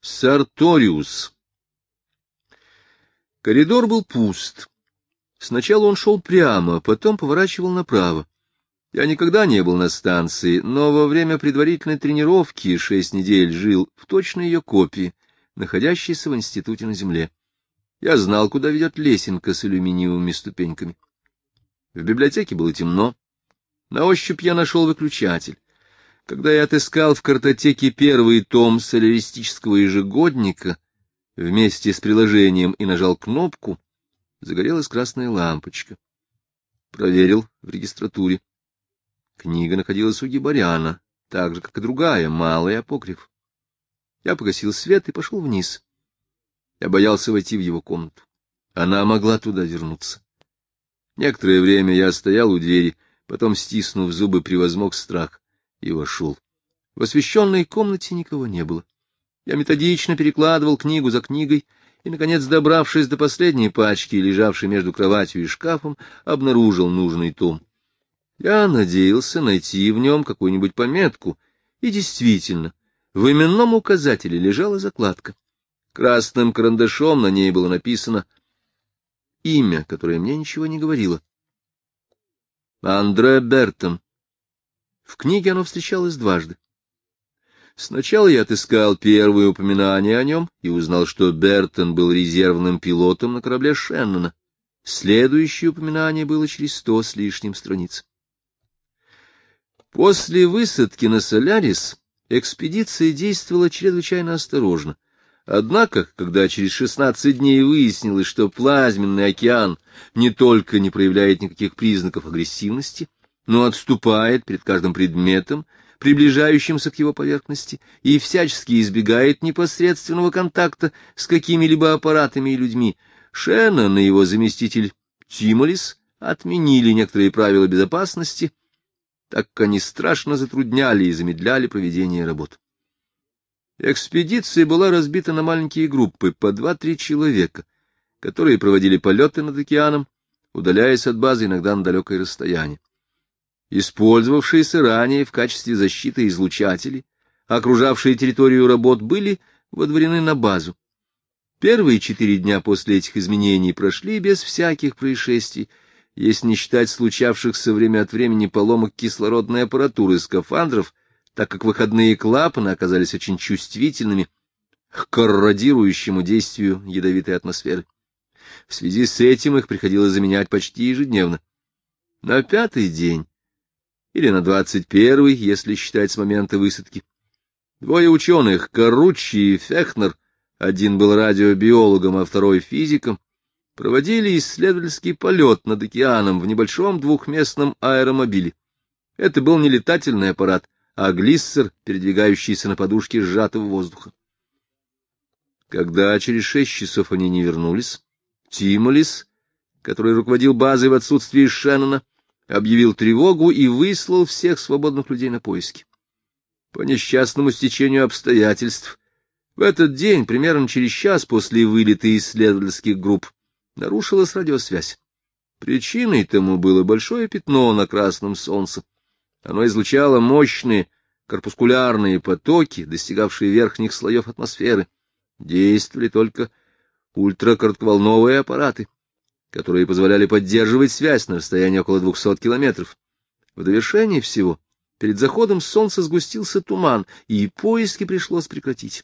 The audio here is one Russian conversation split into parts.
Сарториус. Коридор был пуст. Сначала он шел прямо, потом поворачивал направо. Я никогда не был на станции, но во время предварительной тренировки 6 недель жил в точной ее копии, находящейся в институте на земле. Я знал, куда ведет лесенка с алюминиевыми ступеньками. В библиотеке было темно. На ощупь я нашел выключатель. Когда я отыскал в картотеке первый том соляристического ежегодника вместе с приложением и нажал кнопку, загорелась красная лампочка. Проверил в регистратуре. Книга находилась у Гибаряна, так же, как и другая, малый апокриф. Я погасил свет и пошел вниз. Я боялся войти в его комнату. Она могла туда вернуться. Некоторое время я стоял у двери, потом, стиснув зубы, превозмог страх и вошел. В освещенной комнате никого не было. Я методично перекладывал книгу за книгой и, наконец, добравшись до последней пачки, лежавшей между кроватью и шкафом, обнаружил нужный том. Я надеялся найти в нем какую-нибудь пометку, и действительно, в именном указателе лежала закладка. Красным карандашом на ней было написано имя, которое мне ничего не говорило. Андре Бертон. В книге оно встречалось дважды. Сначала я отыскал первое упоминание о нем и узнал, что Бертон был резервным пилотом на корабле Шеннона. Следующее упоминание было через 100 с лишним страниц. После высадки на Солярис экспедиция действовала чрезвычайно осторожно. Однако, когда через 16 дней выяснилось, что плазменный океан не только не проявляет никаких признаков агрессивности, но отступает перед каждым предметом, приближающимся к его поверхности, и всячески избегает непосредственного контакта с какими-либо аппаратами и людьми, Шеннон и его заместитель Тимолис отменили некоторые правила безопасности, так как они страшно затрудняли и замедляли проведение работ. Экспедиция была разбита на маленькие группы по 2-3 человека, которые проводили полеты над океаном, удаляясь от базы иногда на далекое расстояние. Использовавшиеся ранее в качестве защиты излучатели, окружавшие территорию работ, были водворены на базу. Первые 4 дня после этих изменений прошли без всяких происшествий, если не считать случавшихся время от времени поломок кислородной аппаратуры скафандров, так как выходные клапаны оказались очень чувствительными к корродирующему действию ядовитой атмосферы. В связи с этим их приходилось заменять почти ежедневно. На 5-й день, или на 21-й, если считать с момента высадки, 2 ученых, Каруччи и Фехнер, один был радиобиологом, а второй — физиком, проводили исследовательский полет над океаном в небольшом 2-местном аэромобиле. Это был не летательный аппарат, а глиссер, передвигающийся на подушке сжатого воздуха. Когда через 6 часов они не вернулись, Тимолис, который руководил базой в отсутствие Шеннона, объявил тревогу и выслал всех свободных людей на поиски. По несчастному стечению обстоятельств, в этот день, примерно через час после вылета исследовательских групп, нарушилась радиосвязь. Причиной тому было большое пятно на красном солнце. Оно излучало мощные корпускулярные потоки, достигавшие верхних слоев атмосферы. Действовали только ультракоротковолновые аппараты, которые позволяли поддерживать связь на расстоянии около 200 километров. В довершение всего, перед заходом солнца сгустился туман, и поиски пришлось прекратить.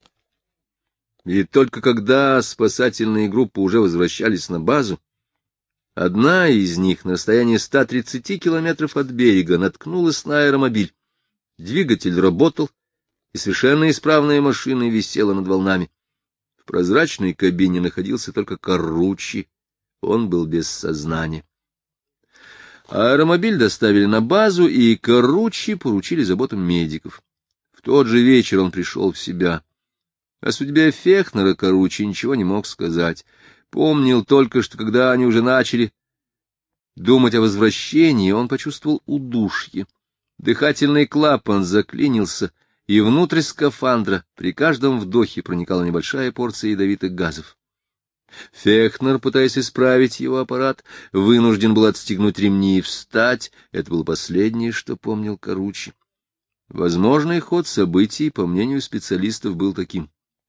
И только когда спасательные группы уже возвращались на базу, одна из них на расстоянии 130 километров от берега наткнулась на аэромобиль. Двигатель работал, и совершенно исправная машина висела над волнами. В прозрачной кабине находился только Каруччи, он был без сознания. Аэромобиль доставили на базу, и Каруччи поручили заботам медиков. В тот же вечер он пришел в себя. О судьбе Фехнера Каруччи ничего не мог сказать. Помнил только, что когда они уже начали думать о возвращении, он почувствовал удушье. Дыхательный клапан заклинился, и внутрь скафандра при каждом вдохе проникала небольшая порция ядовитых газов. Фехнер, пытаясь исправить его аппарат, вынужден был отстегнуть ремни и встать. Это было последнее, что помнил Каруччи. Возможный ход событий, по мнению специалистов, был таким.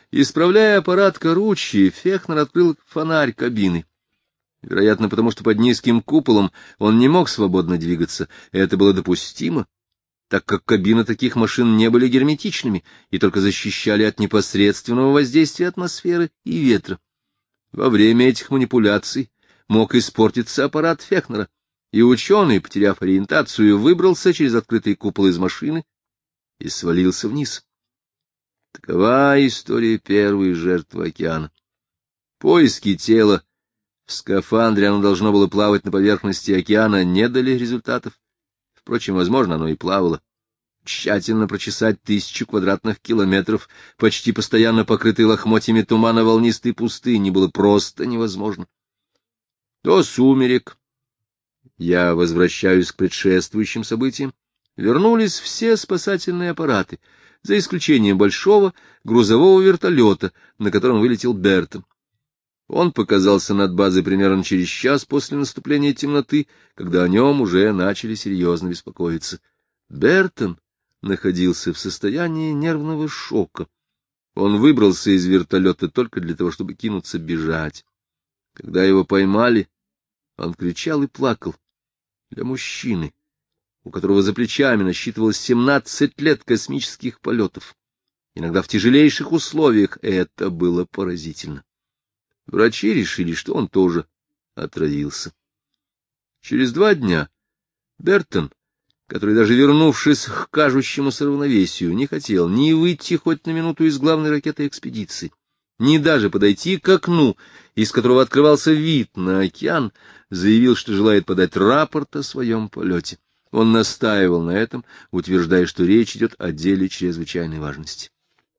Исправляя аппарат Коруччи, Фехнер открыл фонарь кабины. Вероятно, потому что под низким куполом он не мог свободно двигаться. Это было допустимо, так как кабины таких машин не были герметичными и только защищали от непосредственного воздействия атмосферы и ветра. Во время этих манипуляций мог испортиться аппарат Фехнера, и ученый, потеряв ориентацию, выбрался через открытый купол из машины и свалился вниз. Такова история первой жертвы океана. Поиски тела в скафандре, оно должно было плавать на поверхности океана, не дали результатов. Впрочем, возможно, оно и плавало. Тщательно прочесать 1000 квадратных километров, почти постоянно покрытой лохмотьями тумана волнистой пустыни, было просто невозможно. До сумерек, я возвращаюсь к предшествующим событиям, вернулись все спасательные аппараты, за исключением большого грузового вертолета, на котором вылетел Бертон. Он показался над базой примерно через час после наступления темноты, когда о нем уже начали серьезно беспокоиться. Бертон находился в состоянии нервного шока. Он выбрался из вертолета только для того, чтобы кинуться бежать. Когда его поймали, он кричал и плакал. Для мужчины, у которого за плечами насчитывалось 17 лет космических полетов, иногда в тяжелейших условиях, это было поразительно. Врачи решили, что он тоже отравился. Через 2 дня Бертон, который, даже вернувшись к кажущемуся равновесию, не хотел ни выйти хоть на минуту из главной ракеты экспедиции, ни даже подойти к окну, из которого открывался вид на океан, заявил, что желает подать рапорт о своем полете. Он настаивал на этом, утверждая, что речь идет о деле чрезвычайной важности.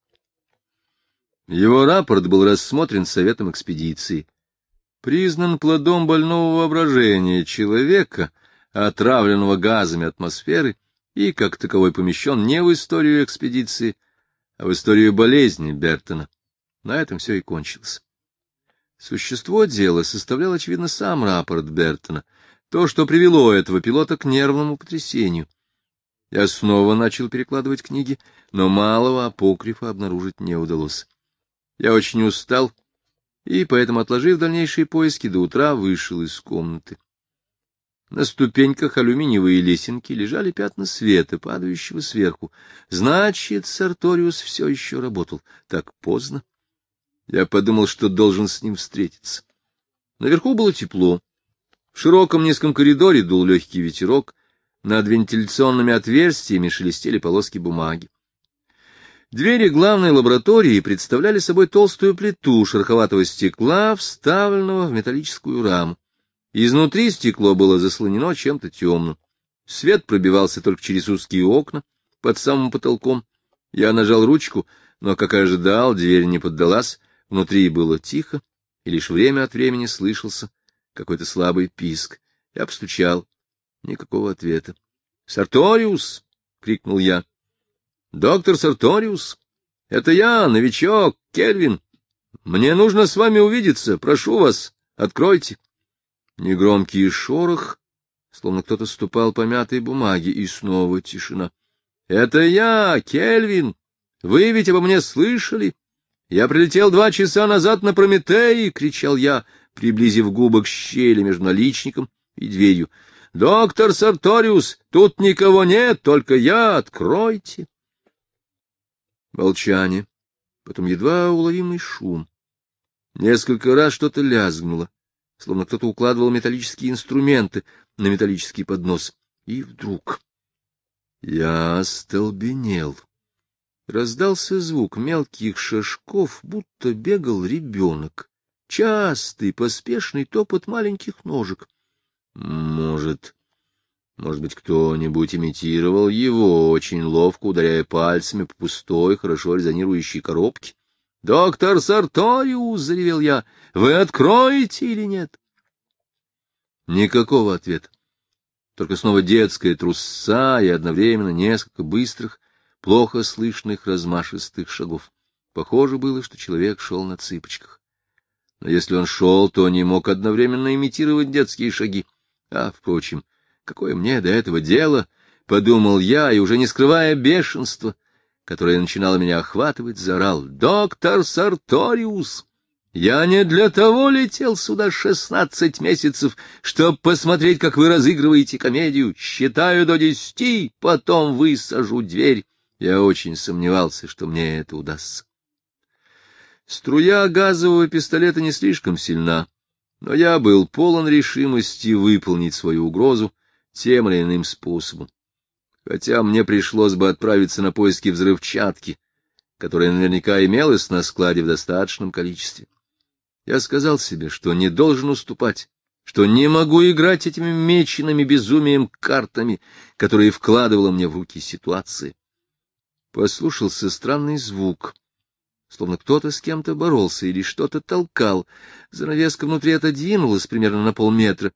Его рапорт был рассмотрен Советом экспедиции, признан плодом больного воображения человека, отравленного газами атмосферы, и как таковой помещен не в историю экспедиции, а в историю болезни Бертона. На этом все и кончилось. Существо дела составлял, очевидно, сам рапорт Бертона, то, что привело этого пилота к нервному потрясению. Я снова начал перекладывать книги, но малого апокрифа обнаружить не удалось. Я очень устал, и поэтому, отложив дальнейшие поиски, до утра вышел из комнаты. На ступеньках алюминиевые лесенки лежали пятна света, падающего сверху. Значит, Сарториус все еще работал. Так поздно. Я подумал, что должен с ним встретиться. Наверху было тепло. В широком низком коридоре дул легкий ветерок. Над вентиляционными отверстиями шелестели полоски бумаги. Двери главной лаборатории представляли собой толстую плиту шероховатого стекла, вставленного в металлическую раму. Изнутри стекло было заслонено чем-то темным. Свет пробивался только через узкие окна под самым потолком. Я нажал ручку, но, как и ожидал, дверь не поддалась. Внутри было тихо, и лишь время от времени слышался какой-то слабый писк. Я постучал. Никакого ответа. «Сарториус!» — крикнул я. «Доктор Сарториус! Это я, новичок, Кельвин. Мне нужно с вами увидеться. Прошу вас, откройте». Негромкий шорох, словно кто-то ступал по мятой бумаге, и снова тишина. «Это я, Кельвин! Вы ведь обо мне слышали? Я прилетел 2 часа назад на Прометее!» — кричал я, приблизив губы к щели между наличником и дверью. «Доктор Сарториус, тут никого нет, только я, откройте!» Молчание, потом едва уловимый шум. Несколько раз что-то лязгнуло, словно кто-то укладывал металлические инструменты на металлический поднос. И вдруг я остолбенел. Раздался звук мелких шажков, будто бегал ребенок. Частый, поспешный топот маленьких ножек. Может быть, кто-нибудь имитировал его, очень ловко ударяя пальцами по пустой, хорошо резонирующей коробке. «Доктор Сарториус!» — заревел я. «Вы откроете или нет?» Никакого ответа. Только снова детская трусца и одновременно несколько быстрых, плохо слышных размашистых шагов. Похоже было, что человек шел на цыпочках. Но если он шел, то не мог одновременно имитировать детские шаги. Впрочем, какое мне до этого дело, — подумал я, и уже не скрывая бешенства, которая начинала меня охватывать, заорал: «Доктор Сарториус! Я не для того летел сюда 16 месяцев, чтобы посмотреть, как вы разыгрываете комедию. Считаю до 10, потом высажу дверь». Я очень сомневался, что мне это удастся. Струя газового пистолета не слишком сильна, но я был полон решимости выполнить свою угрозу тем или иным способом. Хотя мне пришлось бы отправиться на поиски взрывчатки, которая наверняка имелась на складе в достаточном количестве. Я сказал себе, что не должен уступать, что не могу играть этими меченными безумием картами, которые вкладывала мне в руки ситуация. Послушался странный звук, словно кто-то с кем-то боролся или что-то толкал. Занавеска внутри отодвинулась примерно на полметра.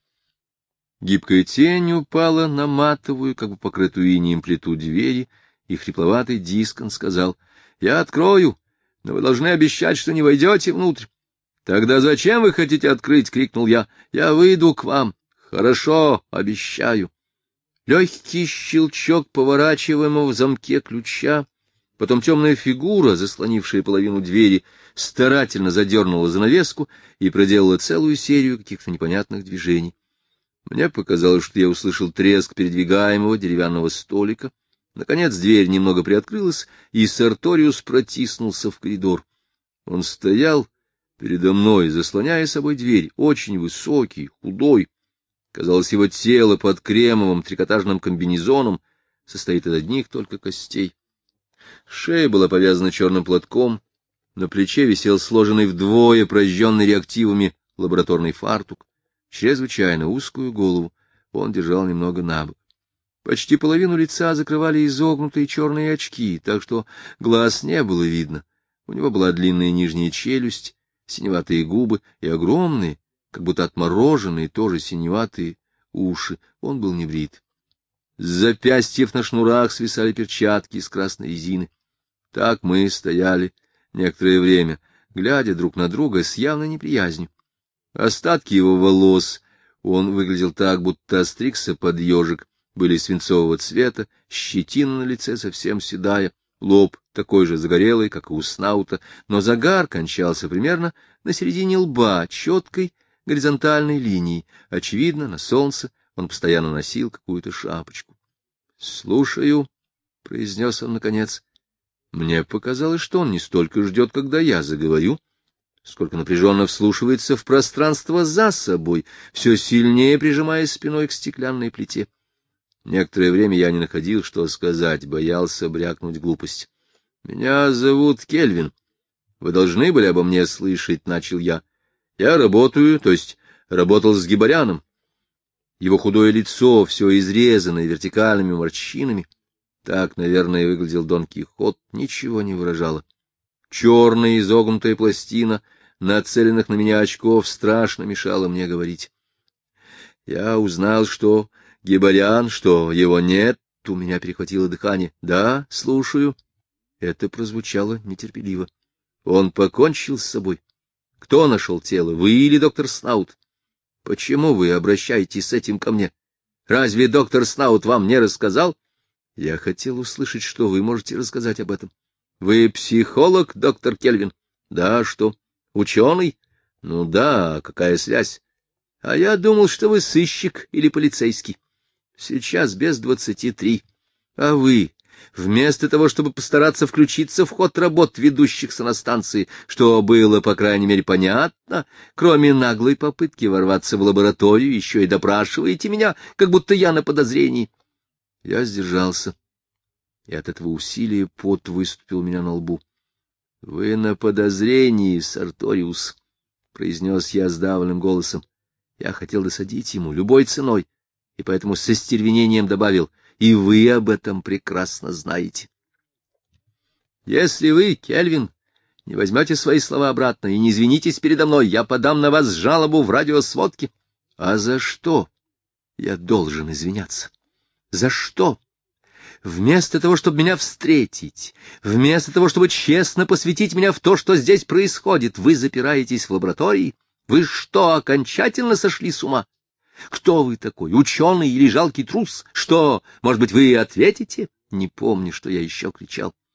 Гибкая тень упала на матовую, как бы покрытую инеем плиту двери, и хрипловатый Дискон сказал: «Я открою, но вы должны обещать, что не войдете внутрь». «Тогда зачем вы хотите открыть?» — крикнул я. «Я выйду к вам». «Хорошо, обещаю». Легкий щелчок поворачиваемого в замке ключа, потом темная фигура, заслонившая половину двери, старательно задернула занавеску и проделала целую серию каких-то непонятных движений. Мне показалось, что я услышал треск передвигаемого деревянного столика. Наконец дверь немного приоткрылась, и Сарториус протиснулся в коридор. Он стоял передо мной, заслоняя собой дверь, очень высокий, худой. Казалось, его тело под кремовым трикотажным комбинезоном состоит из одних только костей. Шея была повязана черным платком, на плече висел сложенный вдвое прожженный реактивами лабораторный фартук. Чрезвычайно узкую голову он держал немного набок. Почти половину лица закрывали изогнутые черные очки, так что глаз не было видно. У него была длинная нижняя челюсть, синеватые губы и огромные, как будто отмороженные, тоже синеватые уши. Он был не брит. С запястьев на шнурах свисали перчатки из красной резины. Так мы стояли некоторое время, глядя друг на друга с явной неприязнью. Остатки его волос, он выглядел так, будто остригся под ежик, были свинцового цвета, щетина на лице совсем седая, лоб такой же загорелый, как и у Снаута, но загар кончался примерно на середине лба, четкой горизонтальной линией. Очевидно, на солнце он постоянно носил какую-то шапочку. — Слушаю, — произнес он наконец. Мне показалось, что он не столько ждет, когда я заговорю, сколько напряженно вслушивается в пространство за собой, все сильнее прижимаясь спиной к стеклянной плите. Некоторое время я не находил, что сказать, боялся брякнуть глупость. — Меня зовут Кельвин. Вы должны были обо мне слышать, — начал я. — Я работаю, то есть работал с Гибаряном. Его худое лицо, все изрезанное вертикальными морщинами, так, наверное, выглядел Дон Кихот, ничего не выражало. Черная изогнутая пластина нацеленных на меня очков страшно мешала мне говорить. Я узнал, что Гибарян, что его нет, у меня перехватило дыхание. Да, слушаю. Это прозвучало нетерпеливо. Он покончил с собой. Кто нашел тело, вы или доктор Снаут? Почему вы обращаетесь с этим ко мне? Разве доктор Снаут вам не рассказал? Я хотел услышать, что вы можете рассказать об этом. Вы психолог, доктор Кельвин? Да, что? Ученый? Ну да, какая связь? А я думал, что вы сыщик или полицейский. Сейчас без 23. А вы, вместо того, чтобы постараться включиться в ход работ ведущихся на станции, что было, по крайней мере, понятно, кроме наглой попытки ворваться в лабораторию, еще и допрашиваете меня, как будто я на подозрении. Я сдержался, и от этого усилия пот выступил у меня на лбу. — Вы на подозрении, Сарториус, — произнес я сдавленным голосом. Я хотел досадить ему любой ценой, и поэтому с остервенением добавил: и вы об этом прекрасно знаете. Если вы, Кельвин, не возьмете свои слова обратно и не извинитесь передо мной, я подам на вас жалобу в радиосводке. А за что я должен извиняться? За что? Вместо того, чтобы меня встретить, вместо того, чтобы честно посвятить меня в то, что здесь происходит, вы запираетесь в лаборатории? Вы что, окончательно сошли с ума? Кто вы такой, ученый или жалкий трус? Что, может быть, вы ответите? Не помню, что я еще кричал.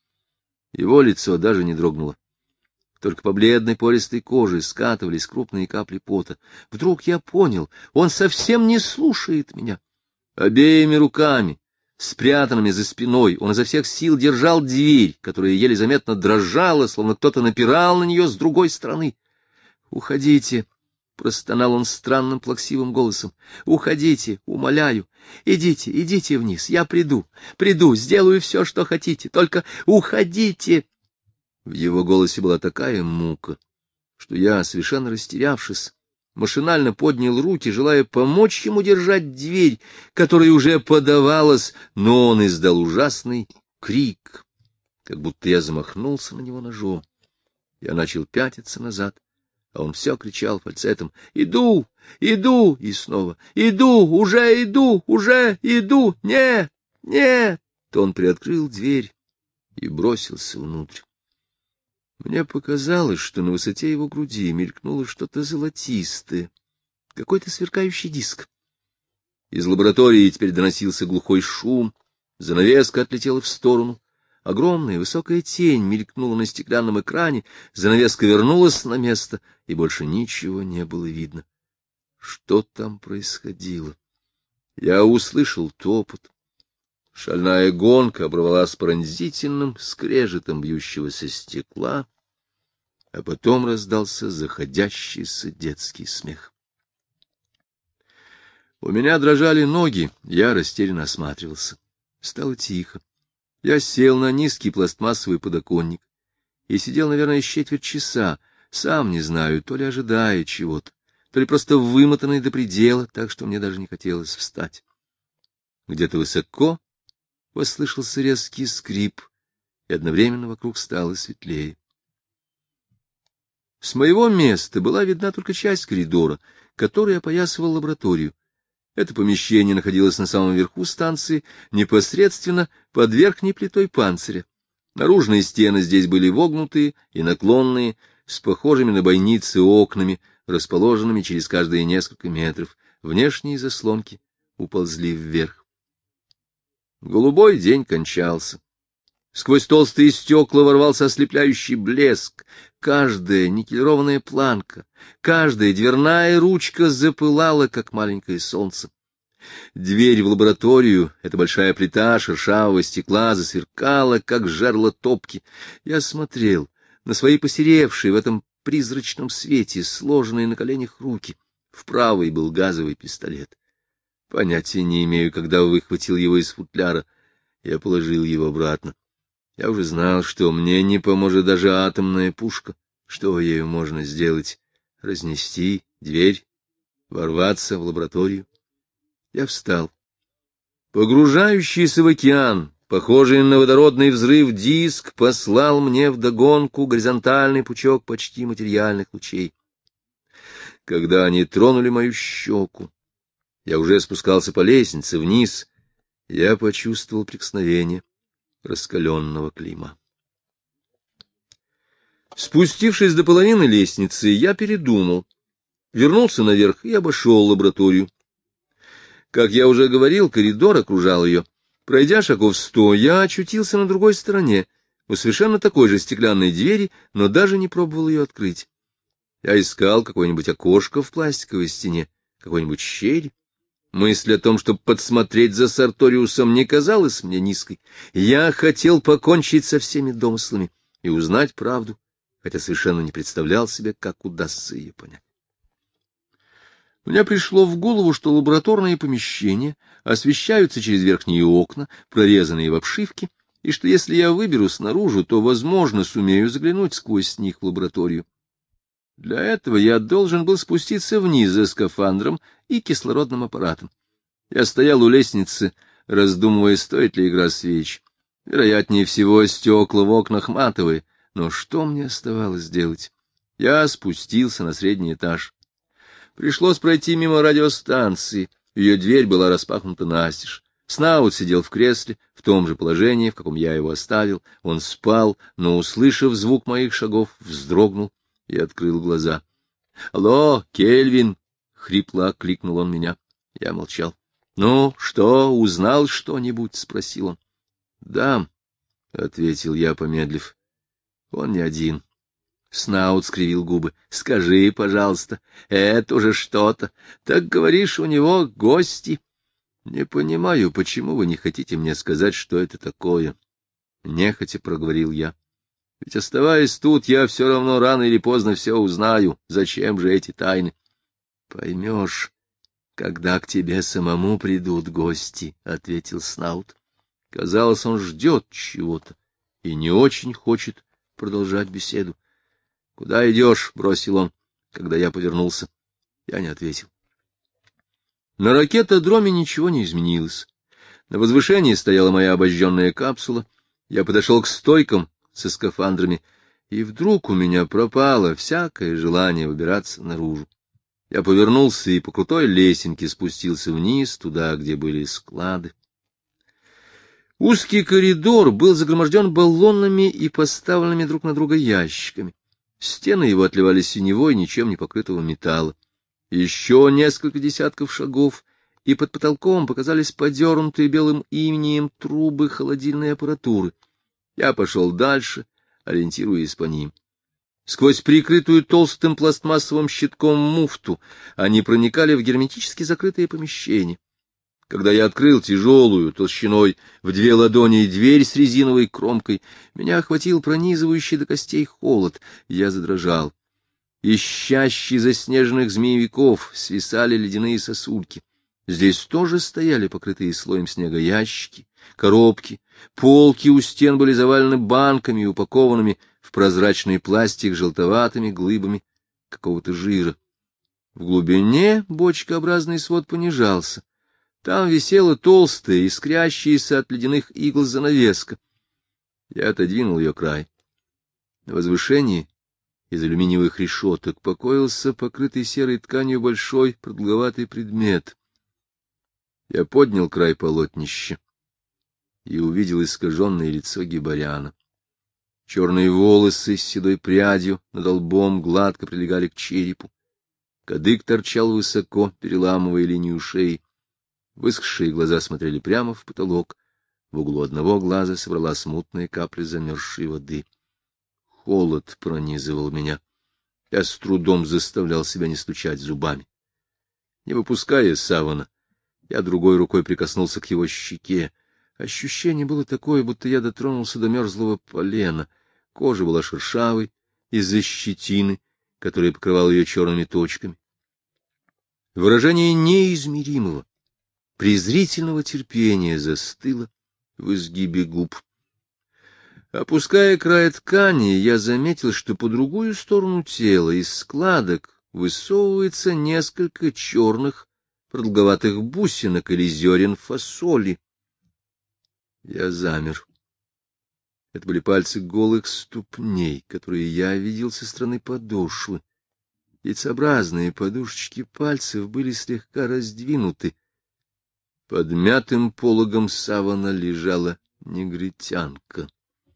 Его лицо даже не дрогнуло. Только по бледной пористой коже скатывались крупные капли пота. Вдруг я понял, он совсем не слушает меня. Обеими руками, спрятанными за спиной, он изо всех сил держал дверь, которая еле заметно дрожала, словно кто-то напирал на нее с другой стороны. «Уходите!» — простонал он странным плаксивым голосом. — Уходите, умоляю. Идите, идите вниз. Я приду, сделаю все, что хотите. Только уходите. В его голосе была такая мука, что я, совершенно растерявшись, машинально поднял руки, желая помочь ему держать дверь, которая уже подавалась, но он издал ужасный крик, как будто я замахнулся на него ножом. Я начал пятиться назад. А он все кричал фальцетом: «Иду! Иду!» И снова: «Иду! Уже иду! Уже иду! Нет! Нет!» То он приоткрыл дверь и бросился внутрь. Мне показалось, что на высоте его груди мелькнуло что-то золотистое, какой-то сверкающий диск. Из лаборатории теперь доносился глухой шум, занавеска отлетела в сторону. Огромная высокая тень мелькнула на стеклянном экране, занавеска вернулась на место, и больше ничего не было видно. Что там происходило? Я услышал топот. Шальная гонка оборвалась пронзительным скрежетом бьющегося стекла, а потом раздался заходящийся детский смех. У меня дрожали ноги, я растерянно осматривался. Стало тихо. Я сел на низкий пластмассовый подоконник и сидел, наверное, четверть часа, сам не знаю, то ли ожидая чего-то, то ли просто вымотанный до предела, так что мне даже не хотелось встать. Где-то высоко послышался резкий скрип, и одновременно вокруг стало светлее. С моего места была видна только часть коридора, который опоясывал лабораторию. Это помещение находилось на самом верху станции, непосредственно под верхней плитой панциря. Наружные стены здесь были вогнутые и наклонные, с похожими на бойницы окнами, расположенными через каждые несколько метров. Внешние заслонки уползли вверх. Голубой день кончался. Сквозь толстые стекла ворвался ослепляющий блеск. Каждая никелированная планка, каждая дверная ручка запылала, как маленькое солнце. Дверь в лабораторию, эта большая плита шершавого стекла, засверкала, как жерло топки. Я смотрел на свои посеревшие в этом призрачном свете, сложенные на коленях руки. В правой был газовый пистолет. Понятия не имею, когда выхватил его из футляра. Я положил его обратно. Я уже знал, что мне не поможет даже атомная пушка. Что ею можно сделать? Разнести дверь? Ворваться в лабораторию? Я встал. Погружающийся в океан, похожий на водородный взрыв диск, послал мне вдогонку горизонтальный пучок почти материальных лучей. Когда они тронули мою щеку, я уже спускался по лестнице вниз, я почувствовал прикосновение раскаленного клейма. Спустившись до половины лестницы, я передумал, вернулся наверх и обошел лабораторию. Как я уже говорил, коридор окружал ее. Пройдя шагов 100, я очутился на другой стороне, у совершенно такой же стеклянной двери, но даже не пробовал ее открыть. Я искал какое-нибудь окошко в пластиковой стене, какой-нибудь щель. Мысль о том, чтобы подсмотреть за Сарториусом, не казалась мне низкой. Я хотел покончить со всеми домыслами и узнать правду, хотя совершенно не представлял себе, как удастся ее понять. Мне пришло в голову, что лабораторные помещения освещаются через верхние окна, прорезанные в обшивке, и что если я выберусь наружу, то, возможно, сумею заглянуть сквозь них в лабораторию. Для этого я должен был спуститься вниз за скафандром и кислородным аппаратом. Я стоял у лестницы, раздумывая, стоит ли игра свеч. Вероятнее всего, стекла в окнах матовые, но что мне оставалось делать? Я спустился на средний этаж. Пришлось пройти мимо радиостанции, ее дверь была распахнута настежь. Снаут сидел в кресле, в том же положении, в каком я его оставил. Он спал, но, услышав звук моих шагов, вздрогнул и открыл глаза. — Алло, Кельвин! — хрипло окликнул он меня. Я молчал. — Ну, что, узнал что-нибудь? — спросил он. — Да, — ответил я, помедлив. Он не один. Снаут скривил губы. — Скажи, пожалуйста, это уже что-то. Так говоришь, у него гости. — Не понимаю, почему вы не хотите мне сказать, что это такое? — нехотя проговорил я. — Ведь, оставаясь тут, я все равно рано или поздно все узнаю. Зачем же эти тайны? — Поймешь, когда к тебе самому придут гости, — ответил Снаут. Казалось, он ждет чего-то и не очень хочет продолжать беседу. — Куда идешь? — бросил он, когда я повернулся. Я не ответил. На ракетодроме ничего не изменилось. На возвышении стояла моя обожженная капсула. Я подошел к стойкам со скафандрами, и вдруг у меня пропало всякое желание выбираться наружу. Я повернулся и по крутой лесенке спустился вниз, туда, где были склады. Узкий коридор был загроможден баллонами и поставленными друг на друга ящиками. Стены его отливали синевой, ничем не покрытого металла. Еще несколько десятков шагов, и под потолком показались подернутые белым инеем трубы холодильной аппаратуры. Я пошел дальше, ориентируясь по ним. Сквозь прикрытую толстым пластмассовым щитком муфту они проникали в герметически закрытые помещения. Когда я открыл тяжелую, толщиной в 2 ладони дверь с резиновой кромкой, меня охватил пронизывающий до костей холод. Я задрожал. Из чащи заснеженных змеевиков свисали ледяные сосульки. Здесь тоже стояли покрытые слоем снега ящики, коробки, полки у стен были завалены банками, упакованными в прозрачный пластик желтоватыми глыбами какого-то жира. В глубине бочкообразный свод понижался. Там висела толстая, искрящаяся от ледяных игл занавеска. Я отодвинул ее край. На возвышении из алюминиевых решеток покоился покрытый серой тканью большой продолговатый предмет. Я поднял край полотнища и увидел искаженное лицо гибаряна. Черные волосы с седой прядью над лбом гладко прилегали к черепу. Кадык торчал высоко, переламывая линию шеи. Высохшие глаза смотрели прямо в потолок. В углу одного глаза собралась мутная капля замерзшей воды. Холод пронизывал меня. Я с трудом заставлял себя не стучать зубами. Не выпуская савана, я другой рукой прикоснулся к его щеке. Ощущение было такое, будто я дотронулся до мерзлого полена. Кожа была шершавой из-за щетины, которая покрывала ее черными точками. Выражение неизмеримого, презрительного терпения застыло в изгибе губ. Опуская край ткани, я заметил, что по другую сторону тела из складок высовывается несколько черных продолговатых бусинок или зерен фасоли. Я замер. Это были пальцы голых ступней, которые я видел со стороны подошвы. Яйцеобразные подушечки пальцев были слегка раздвинуты. Под мятым пологом савана лежала негритянка.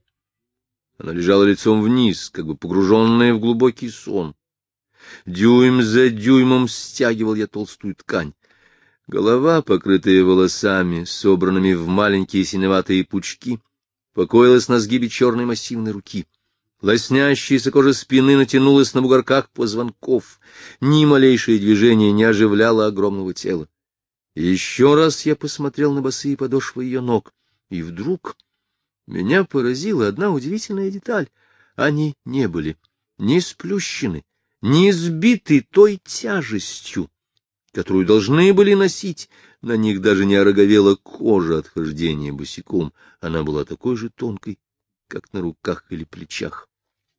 Она лежала лицом вниз, как бы погруженная в глубокий сон. Дюйм за дюймом стягивал я толстую ткань. Голова, покрытая волосами, собранными в маленькие синеватые пучки, покоилась на сгибе черной массивной руки. Лоснящаяся кожа спины натянулась на бугорках позвонков. Ни малейшее движение не оживляло огромного тела. Еще раз я посмотрел на босые подошвы ее ног, и вдруг меня поразила одна удивительная деталь. Они не были ни сплющены, ни сбиты той тяжестью, которую должны были носить. На них даже не ороговела кожа от хождения босиком. Она была такой же тонкой, как на руках или плечах.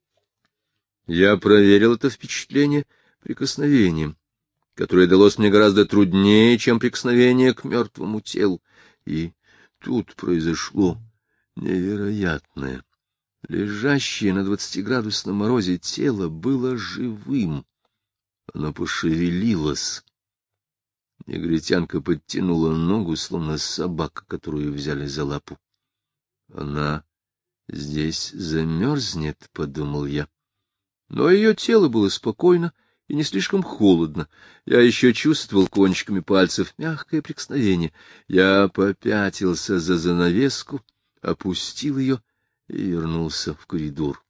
Я проверил это впечатление прикосновением, которое далось мне гораздо труднее, чем прикосновение к мертвому телу. И тут произошло невероятное. Лежащее на 20-градусном морозе тело было живым. Оно пошевелилось. Негритянка подтянула ногу, словно собака, которую взяли за лапу. Она здесь замерзнет, — подумал я. Но ее тело было спокойно и не слишком холодно. Я еще чувствовал кончиками пальцев мягкое прикосновение. Я попятился за занавеску, опустил ее и вернулся в коридор.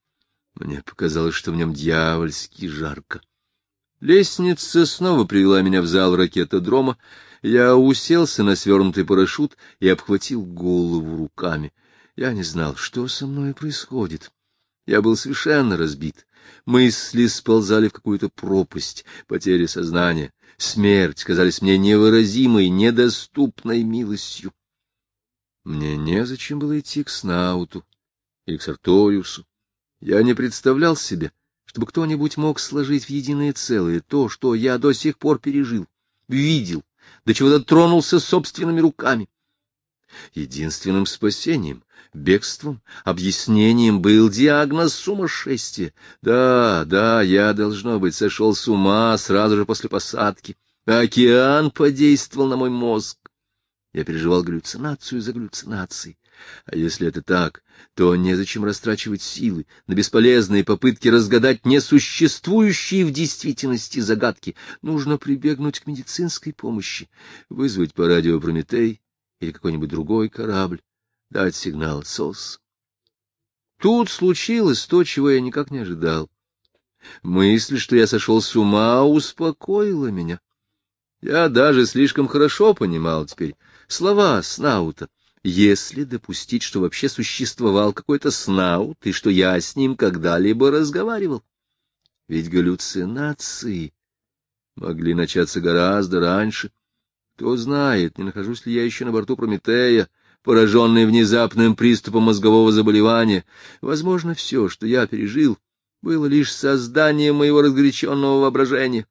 Мне показалось, что в нем дьявольски жарко. Лестница снова привела меня в зал ракетодрома. Я уселся на свернутый парашют и обхватил голову руками. Я не знал, что со мной происходит. Я был совершенно разбит. Мысли сползали в какую-то пропасть, потеря сознания. Смерть казались мне невыразимой, недоступной милостью. Мне незачем было идти к Снауту или к Сарториусу. Я не представлял себе, чтобы кто-нибудь мог сложить в единое целое то, что я до сих пор пережил, видел, до чего дотронулся собственными руками. Единственным спасением, бегством, объяснением был диагноз сумасшествия. Да, я, должно быть, сошел с ума сразу же после посадки. Океан подействовал на мой мозг. Я переживал галлюцинацию за галлюцинацией. А если это так, то незачем растрачивать силы на бесполезные попытки разгадать несуществующие в действительности загадки. Нужно прибегнуть к медицинской помощи, вызвать по радио Прометей или какой-нибудь другой корабль, дать сигнал СОС. Тут случилось то, чего я никак не ожидал. Мысль, что я сошел с ума, успокоила меня. Я даже слишком хорошо понимал теперь слова Снаута. Если допустить, что вообще существовал какой-то Снаут, и что я с ним когда-либо разговаривал. Ведь галлюцинации могли начаться гораздо раньше. Кто знает, не нахожусь ли я еще на борту Прометея, пораженный внезапным приступом мозгового заболевания. Возможно, все, что я пережил, было лишь созданием моего разгоряченного воображения.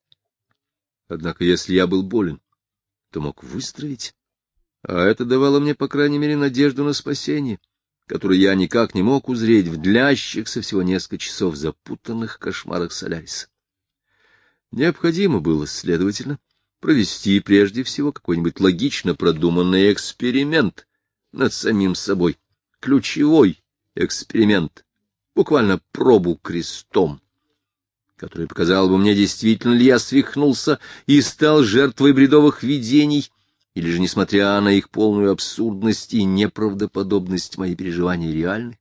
Однако, если я был болен, то мог выздороветь. А это давало мне, по крайней мере, надежду на спасение, которую я никак не мог узреть в длящихся всего несколько часов запутанных кошмарах Соляриса. Необходимо было, следовательно, провести прежде всего какой-нибудь логично продуманный эксперимент над самим собой, ключевой эксперимент, буквально пробу крестом, который показал бы мне, действительно ли я свихнулся и стал жертвой бредовых видений, или же, несмотря на их полную абсурдность и неправдоподобность, мои переживания реальны.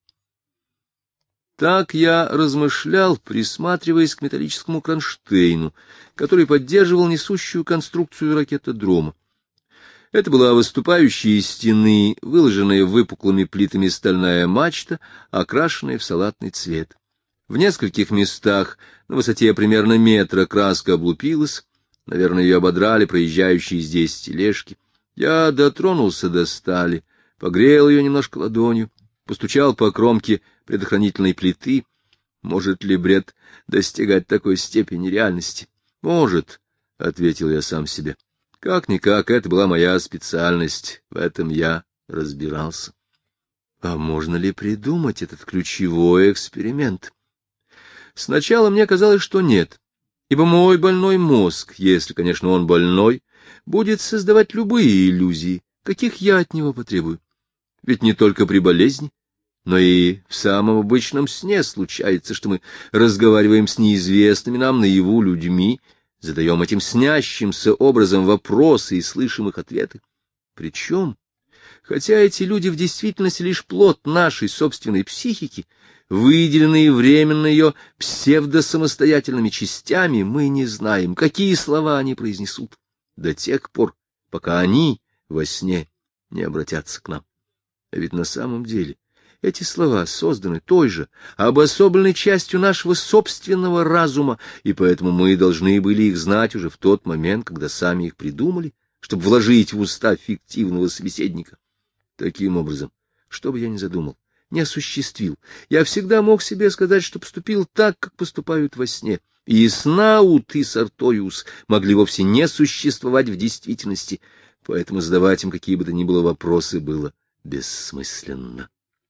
Так я размышлял, присматриваясь к металлическому кронштейну, который поддерживал несущую конструкцию ракетодрома. Это была выступающая из стены, выложенная выпуклыми плитами стальная мачта, окрашенная в салатный цвет. В нескольких местах на высоте примерно метра краска облупилась, наверное, ее ободрали проезжающие здесь тележки. Я дотронулся до стали, погрел ее немножко ладонью, постучал по кромке предохранительной плиты. Может ли бред достигать такой степени реальности? Может, — ответил я сам себе. Как-никак, это была моя специальность, в этом я разбирался. А можно ли придумать этот ключевой эксперимент? Сначала мне казалось, что нет, ибо мой больной мозг, если, конечно, он больной, будет создавать любые иллюзии, каких я от него потребую. Ведь не только при болезни, но и в самом обычном сне случается, что мы разговариваем с неизвестными нам наяву людьми, задаем этим снящимся образом вопросы и слышим их ответы. Причем, хотя эти люди в действительности лишь плод нашей собственной психики, выделенные временно ее псевдосамостоятельными частями, мы не знаем, какие слова они произнесут, до тех пор, пока они во сне не обратятся к нам. А ведь на самом деле эти слова созданы той же обособленной частью нашего собственного разума, и поэтому мы должны были их знать уже в тот момент, когда сами их придумали, чтобы вложить в уста фиктивного собеседника. Таким образом, что бы я ни задумал, не осуществил, я всегда мог себе сказать, что поступил так, как поступают во сне, и Снаут, и Сарториус могли вовсе не существовать в действительности, поэтому задавать им какие бы то ни было вопросы было бессмысленно.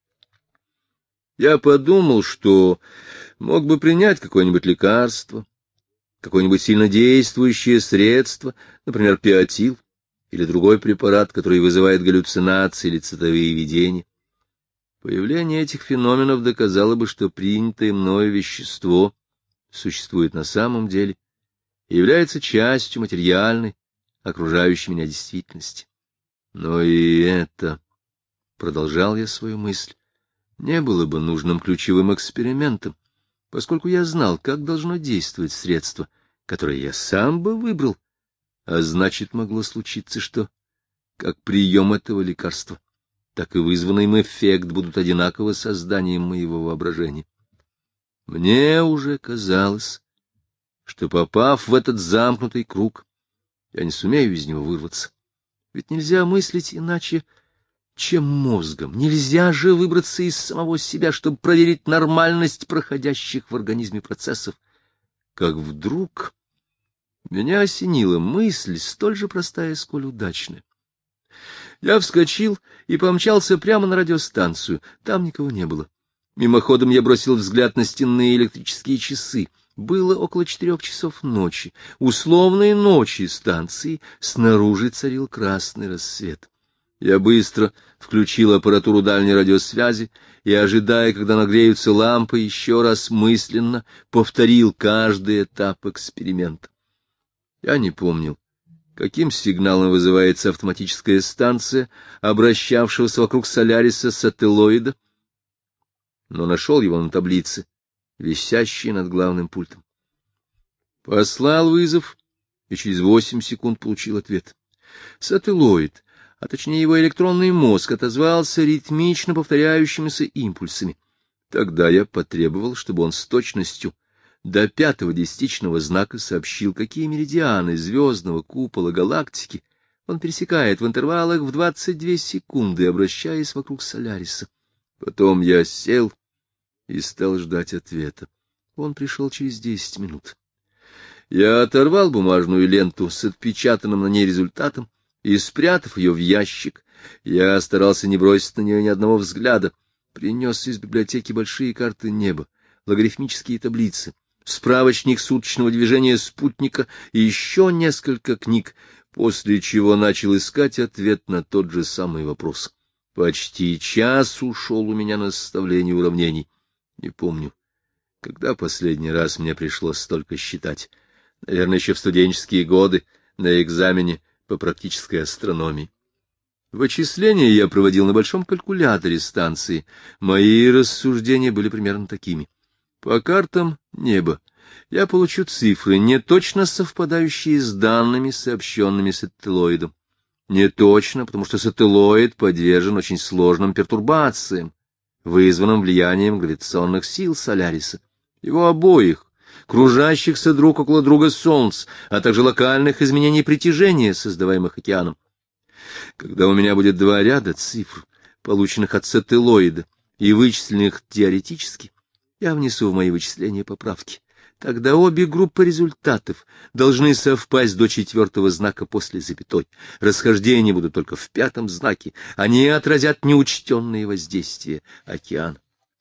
Я подумал, что мог бы принять какое-нибудь лекарство, какое-нибудь сильнодействующее средство, например, пиотил, или другой препарат, который вызывает галлюцинации или цветовые видения. Появление этих феноменов доказало бы, что принятое мною вещество существует на самом деле и является частью материальной, окружающей меня действительности. Но и это, продолжал я свою мысль, не было бы нужным ключевым экспериментом, поскольку я знал, как должно действовать средство, которое я сам бы выбрал, а значит, могло случиться, что как прием этого лекарства, так и вызванный им эффект будут одинаково созданием моего воображения. Мне уже казалось, что, попав в этот замкнутый круг, я не сумею из него вырваться. Ведь нельзя мыслить иначе, чем мозгом. Нельзя же выбраться из самого себя, чтобы проверить нормальность проходящих в организме процессов. Как вдруг меня осенила мысль, столь же простая, сколь удачная. Я вскочил и помчался прямо на радиостанцию. Там никого не было. Мимоходом я бросил взгляд на стенные электрические часы. Было около 4 часов ночи. Условной ночи станции снаружи царил красный рассвет. Я быстро включил аппаратуру дальней радиосвязи и, ожидая, когда нагреются лампы, еще раз мысленно повторил каждый этап эксперимента. Я не помнил, каким сигналом вызывается автоматическая станция, обращавшегося вокруг Соляриса сателлоида, но нашел его на таблице, висящей над главным пультом. Послал вызов и через 8 секунд получил ответ. Сателлоид, а точнее его электронный мозг, отозвался ритмично повторяющимися импульсами. Тогда я потребовал, чтобы он с точностью до 5-го десятичного знака сообщил, какие меридианы звездного купола галактики он пересекает в интервалах в 22 секунды, обращаясь вокруг Соляриса. Потом я сел и стал ждать ответа. Он пришел через 10 минут. Я оторвал бумажную ленту с отпечатанным на ней результатом и, спрятав ее в ящик, я старался не бросить на нее ни одного взгляда, принес из библиотеки большие карты неба, логарифмические таблицы, справочник суточного движения спутника и еще несколько книг, после чего начал искать ответ на тот же самый вопрос. Почти час ушел у меня на составление уравнений. Не помню, когда последний раз мне пришлось столько считать. Наверное, еще в студенческие годы на экзамене по практической астрономии. Вычисления я проводил на большом калькуляторе станции. Мои рассуждения были примерно такими. По картам неба я получу цифры, не точно совпадающие с данными, сообщенными сателлоидом. Не точно, потому что сателлоид подвержен очень сложным пертурбациям, вызванным влиянием гравитационных сил Соляриса. Его обоих, кружащихся друг около друга Солнц, а также локальных изменений притяжения, создаваемых океаном. Когда у меня будет 2 ряда цифр, полученных от сателлоида и вычисленных теоретически, я внесу в мои вычисления поправки. Тогда обе группы результатов должны совпасть до 4-го знака после запятой. Расхождения будут только в 5-м знаке. Они отразят неучтенные воздействия океана.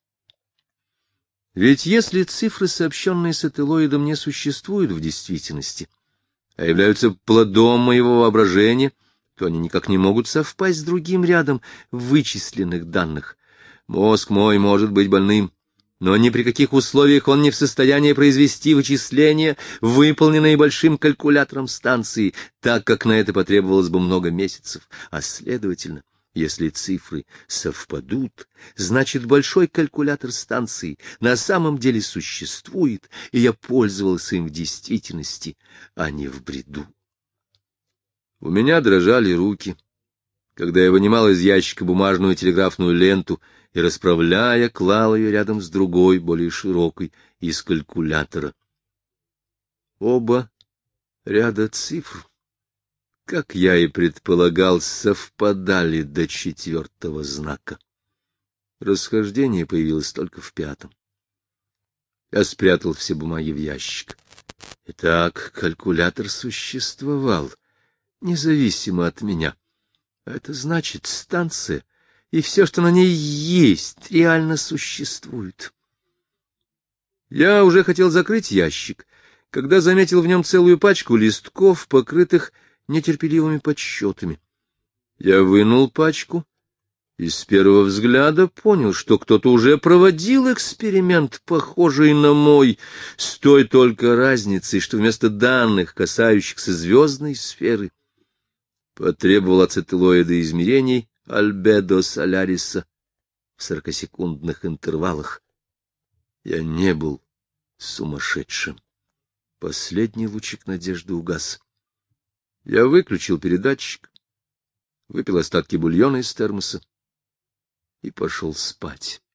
Ведь если цифры, сообщенные сателлоидом, не существуют в действительности, а являются плодом моего воображения, то они никак не могут совпасть с другим рядом вычисленных данных. Мозг мой может быть больным, но ни при каких условиях он не в состоянии произвести вычисления, выполненные большим калькулятором станции, так как на это потребовалось бы много месяцев, а следовательно, если цифры совпадут, значит, большой калькулятор станции на самом деле существует, и я пользовался им в действительности, а не в бреду. У меня дрожали руки, когда я вынимал из ящика бумажную телеграфную ленту и, расправляя, клал ее рядом с другой, более широкой, из калькулятора. Оба ряда цифр, как я и предполагал, совпадали до 4-го знака. Расхождение появилось только в 5-м. Я спрятал все бумаги в ящик. Итак, калькулятор существовал, независимо от меня. Это значит, станция и все, что на ней есть, реально существует. Я уже хотел закрыть ящик, когда заметил в нем целую пачку листков, покрытых нетерпеливыми подсчетами. Я вынул пачку и с первого взгляда понял, что кто-то уже проводил эксперимент, похожий на мой, с той только разницей, что вместо данных, касающихся звездной сферы, потребовал от сателлоида измерений альбедо Соляриса в 40-секундных интервалах. Я не был сумасшедшим. Последний лучик надежды угас. Я выключил передатчик, выпил остатки бульона из термоса и пошел спать.